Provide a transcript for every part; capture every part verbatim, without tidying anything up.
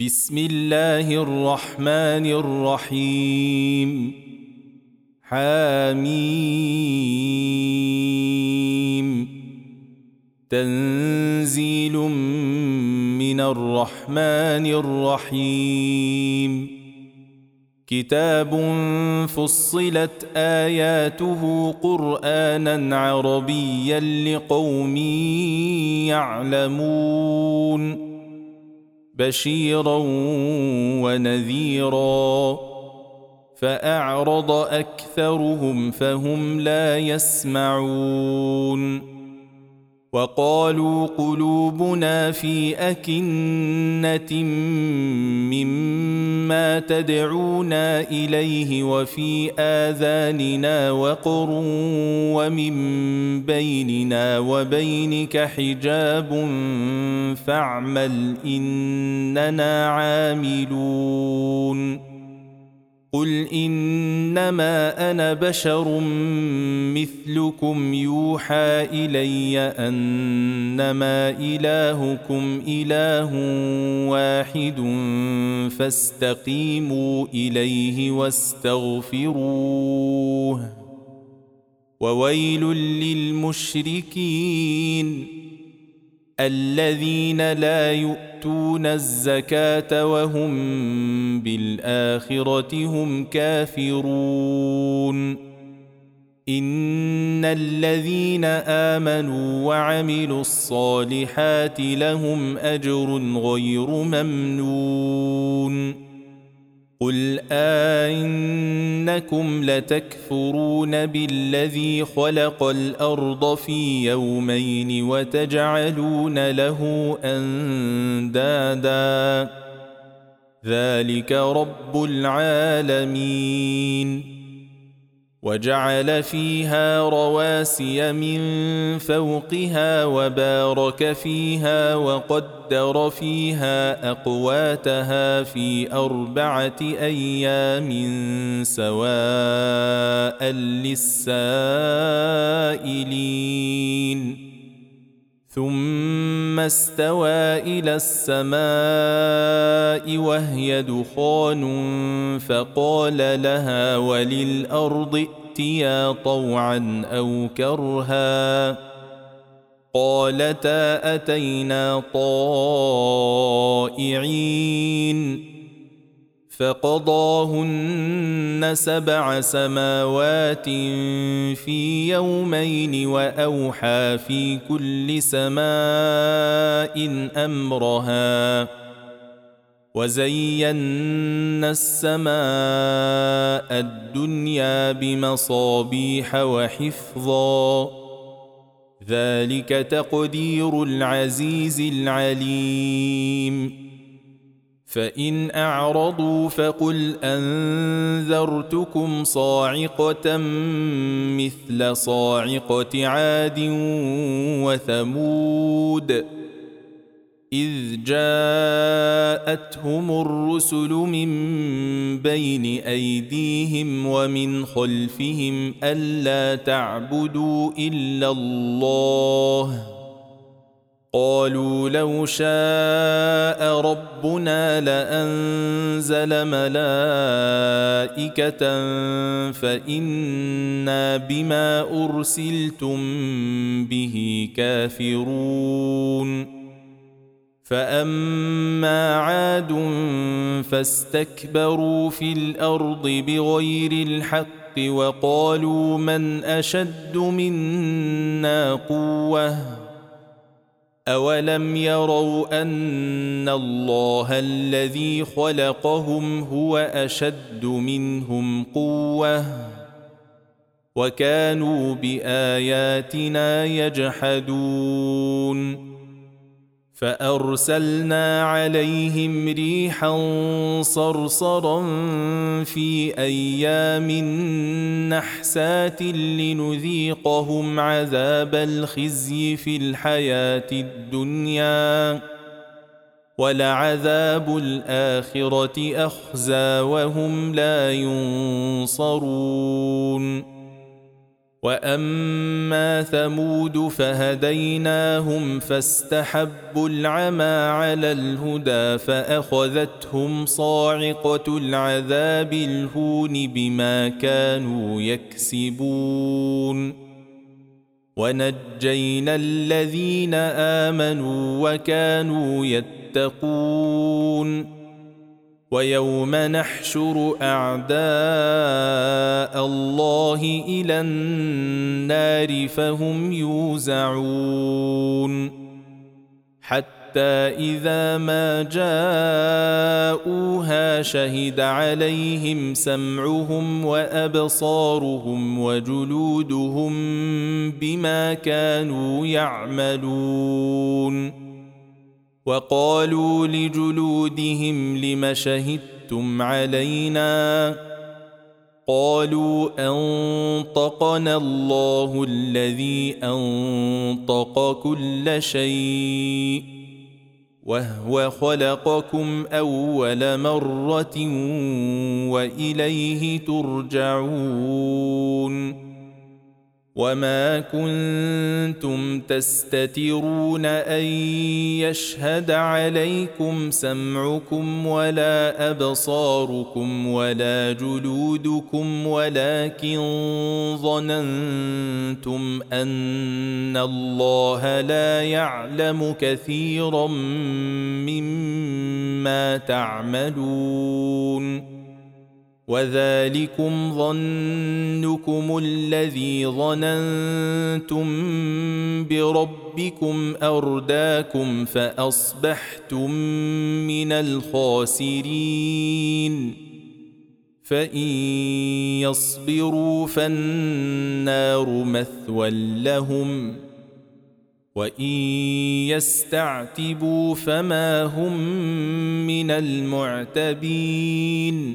بسم الله الرحمن الرحيم. حميم. تنزيل من الرحمن الرحيم. كتاب فصلت آياته قرآنا عربيا لقوم يعلمون، بشيرا ونذيرا، فأعرض أكثرهم فهم لا يسمعون. وقالوا قلوبنا في أكنة مما تدعونا إليه وفي آذاننا وقر ومن بيننا وبينك حجاب فاعمل إننا عاملون. قل إنما أنا بشر مثلكم يوحى إلي أنما إلهكم إله واحد فاستقيموا إليه واستغفروه. وويل للمشركين الذين لا يؤتون الزكاة وهم بالآخرة هم كافرون. إن الذين آمنوا وعملوا الصالحات لهم أجر غير ممنون. قل أئنكم لتكفرون بالذي خلق الأرض في يومين وتجعلون له أندادا ذلك رب العالمين. وجعل فيها رواسي من فوقها وبارك فيها وقدر فيها أقواتها في أربعة أيام سواء للسائلين. ثم استوى إلى السماء وهي دخان فقال لها وللأرض ائتيا طوعا أو كرها قالتا أتينا طائعين. فقضاهن سبع سماوات في يومين وأوحى في كل سماء أمرها. وزينا السماء الدنيا بمصابيح وحفظا ذلك تقدير العزيز العليم. فإن أعرضوا فقل أنذرتكم صاعقة مثل صاعقة عاد وثمود إذ جاءتهم الرسل من بين أيديهم ومن خلفهم ألا تعبدوا إلا الله قالوا لو شاء ربنا لأنزل ملائكة فإنا بما أرسلتم به كافرون. فأما عاد فاستكبروا في الأرض بغير الحق وقالوا من أشد منا قوة أولم يروا أن الله الذي خلقهم هو أشد منهم قوة وكانوا بآياتنا يجحدون. فأرسلنا عليهم ريحا صرصرا في أيام نحسات لنذيقهم عذاب الخزي في الحياة الدنيا ولعذاب الآخرة أخزى وهم لا ينصرون. وأما ثمود فهديناهم فاستحبوا العمى على الهدى فأخذتهم صاعقة العذاب الهون بما كانوا يكسبون ونجينا الذين آمنوا وكانوا يتقون ويوم نحشر أعداء الله إلى النار فهم يوزعون حتى إذا ما جاءوها شهد عليهم سمعهم وأبصارهم وجلودهم بما كانوا يعملون وقالوا لجلودهم لم شهدتم علينا قالوا أنطقنا الله الذي أنطق كل شيء وهو خلقكم أول مرة وإليه ترجعون وما كنتم تستترون أن يشهد عليكم سمعكم ولا أبصاركم ولا جلودكم ولكن ظننتم أن الله لا يعلم كثيرا مما تعملون وذلكم ظنكم الذي ظننتم بربكم أرداكم فأصبحتم من الخاسرين فإن يصبروا فالنار مثوى لهم وإن يستعتبوا فما هم من المعتبين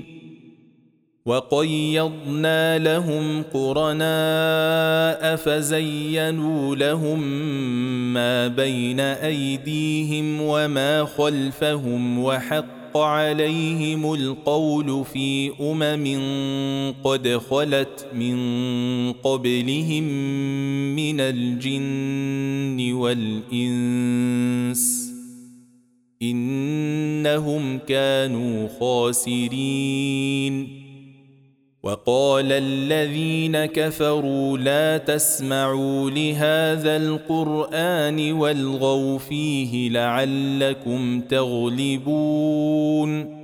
وقيضنا لهم قرناء فزينوا لهم ما بين أيديهم وما خلفهم وحق عليهم القول في أمم قد خلت من قبلهم من الجن والإنس إنهم كانوا خاسرين وقال الذين كفروا لا تسمعوا لهذا القرآن والغوا فيه لعلكم تغلبون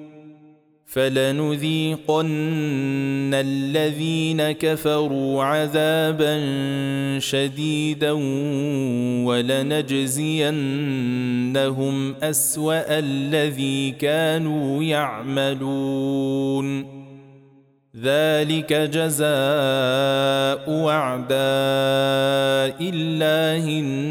فلنذيقن الذين كفروا عذابا شديدا ولنجزينهم أسوأ الذي كانوا يعملون ذلك جزاء أعداء الله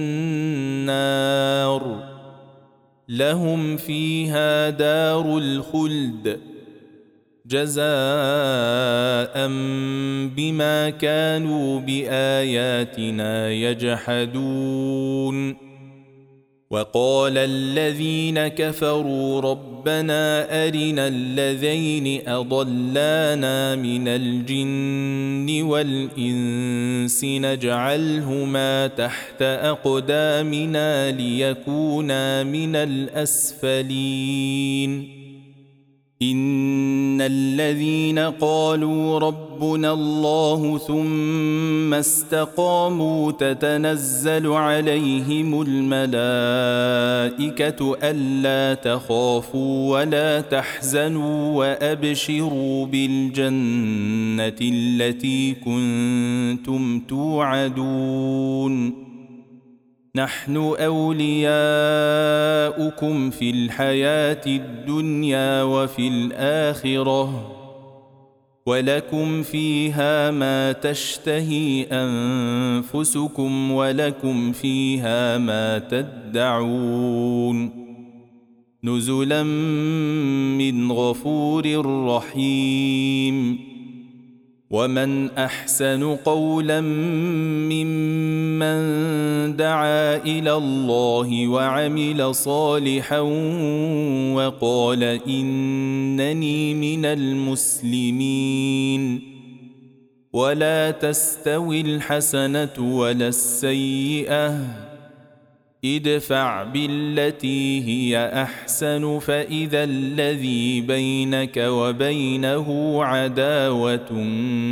النار لهم فيها دار الخلد جزاء بما كانوا بآياتنا يجحدون وقال الذين كفروا ربنا أرنا الذين أضلانا من الجن والإنس نجعلهما تحت أقدامنا ليكونا من الأسفلين إن الذين قالوا ربنا الله ثم استقاموا تتنزل عليهم الملائكة ألا تخافوا ولا تحزنوا وأبشروا بالجنة التي كنتم توعدون نحن أولياؤكم في الحياة الدنيا وفي الآخرة ولكم فيها ما تشتهي أنفسكم ولكم فيها ما تدعون نزلا من غفور رحيم ومن أحسن قولا ممن دعا إلى الله وعمل صالحا وقال إنني من المسلمين ولا تستوي الحسنة ولا السيئة ادفع بالتي هي أحسن فإذا الذي بينك وبينه عداوة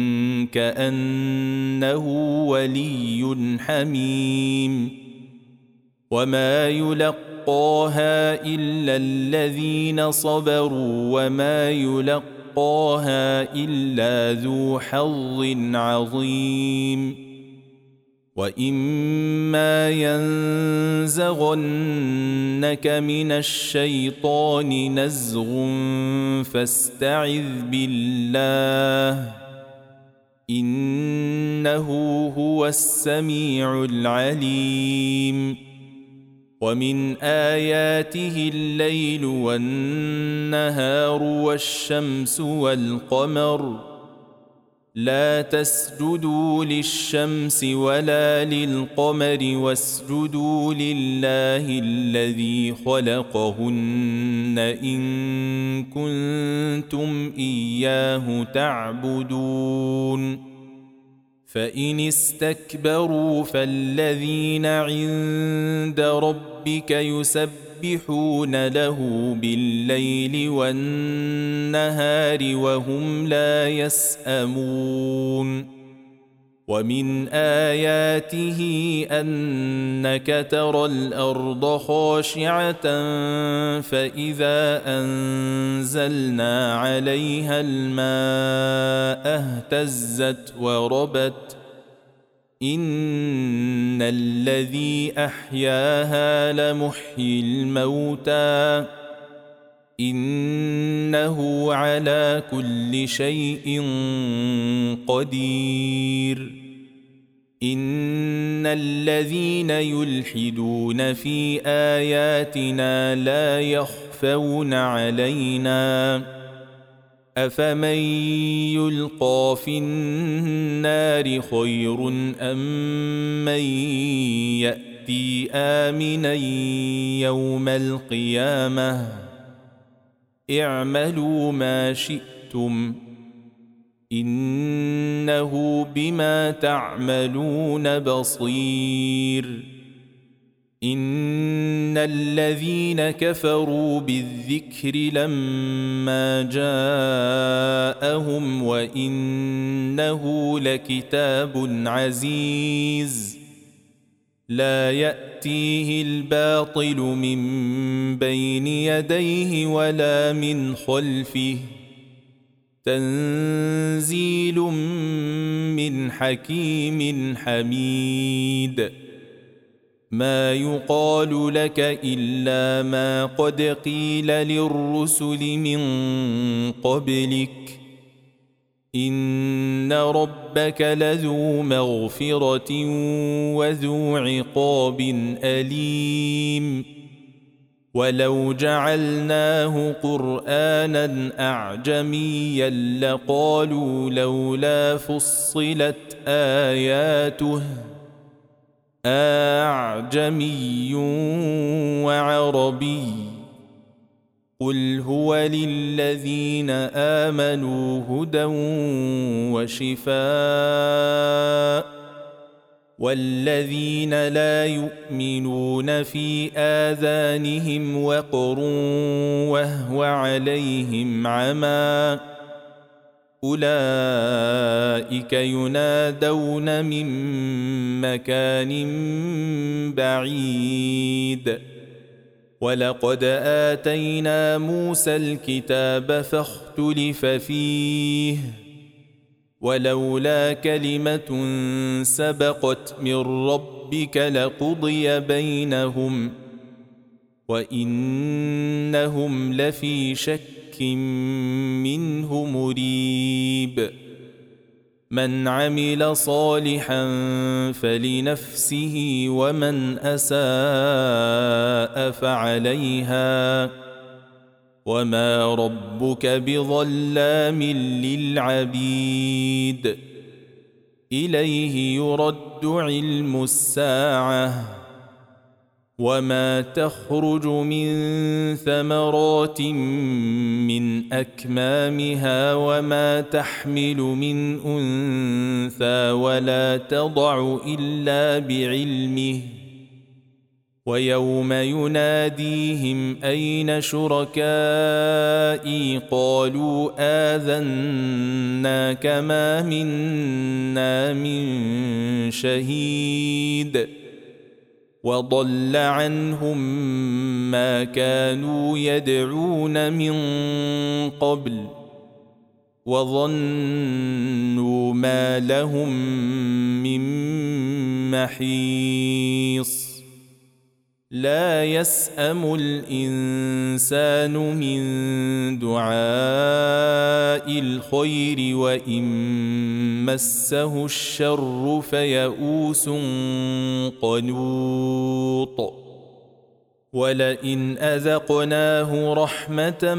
كأنه ولي حميم وما يلقاها إلا الذين صبروا وما يلقاها إلا ذو حظ عظيم وإما ينزغنك من الشيطان نزغ فاستعذ بالله إنه هو السميع العليم ومن آياته الليل والنهار والشمس والقمر لا تسجدوا للشمس ولا للقمر واسجدوا لله الذي خلقهن إن كنتم إياه تعبدون فإن استكبروا فالذين عند ربك يسبحون له بالليل والنهار وهم لا يسأمون ومن آياته أنك ترى الأرض خاشعة فإذا أنزلنا عليها الماء اهتزت وربت إن الذي أحياها لمحيي الموتى إنه على كل شيء قدير إن الذين يلحدون في آياتنا لا يخفون علينا أفمن يلقى في النار خير أم من يأتي آمنا يوم القيامة اعملوا ما شئتم إنه بما تعملون بصير إن الذين كفروا بالذكر لما جاءهم وإنه لكتاب عزيز لا يأتيه الباطل من بين يديه ولا من خلفه تنزيل من حكيم حميد ما يقال لك إلا ما قد قيل للرسل من قبلك إن ربك لذو مغفرة وذو عقاب أليم ولو جعلناه قرآنا أعجميا لقالوا لولا فصلت آياته أعجمي وعربي قل هو للذين آمنوا هدى وشفاء والذين لا يؤمنون في آذانهم وقر وهو عليهم عمى أولئك ينادون من مكان بعيد ولقد آتينا موسى الكتاب فاختلف فيه ولولا كلمة سبقت من ربك لقضي بينهم وإنهم لفي شك منه مريب من عمل صالحا فلنفسه ومن أساء فعليها وما ربك بظلام للعبيد إليه يرد علم الساعة وما تخرج من ثمرات من أكمامها وما تحمل من أنثى ولا تضع إلا بعلمه ويوم يناديهم أين شركائي قالوا آذناك ما منا من شهيد وضل عنهم ما كانوا يدعون من قبل وظنوا ما لهم من محيص لا يسأم الإنسان من دعاء الخير وإن مسه الشر فيئوس قنوط ولئن أذقناه رحمة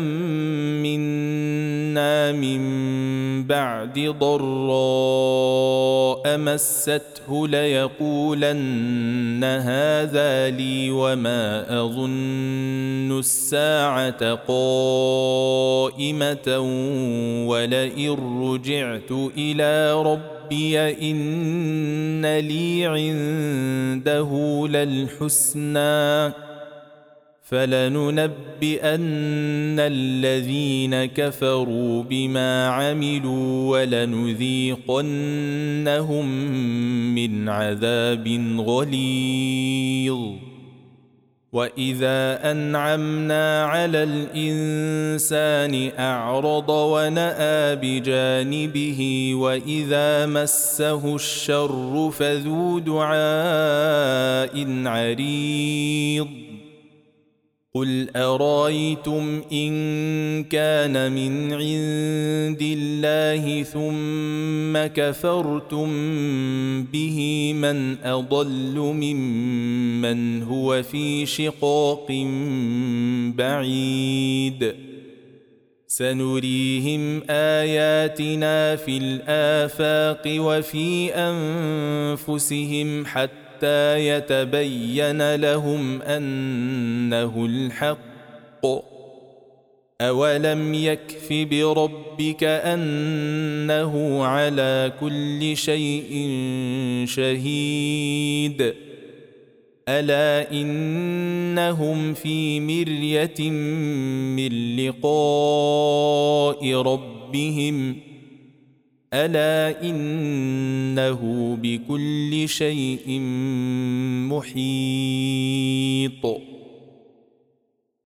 منا من بعد ضراء مسته ليقولن هذا لي وما أظن الساعة قائمة ولئن رجعت إلى ربي إن لي عنده للحسنى فلننبئن الذين كفروا بما عملوا ولنذيقنهم من عذاب غليظ وإذا أنعمنا على الإنسان أعرض ونأى بجانبه وإذا مسه الشر فذو دعاء عريض قل أرايتم إن كان من عند الله ثم كفرتم به من أضل ممن هو في شقاق بعيد سنريهم آياتنا في الآفاق وفي أنفسهم حتى حتى يتبين لهم أنه الحق أولم يكف بربك أنه على كل شيء شهيد ألا إنهم في مرية من لقاء ربهم ألا إنه بكل شيء محيط.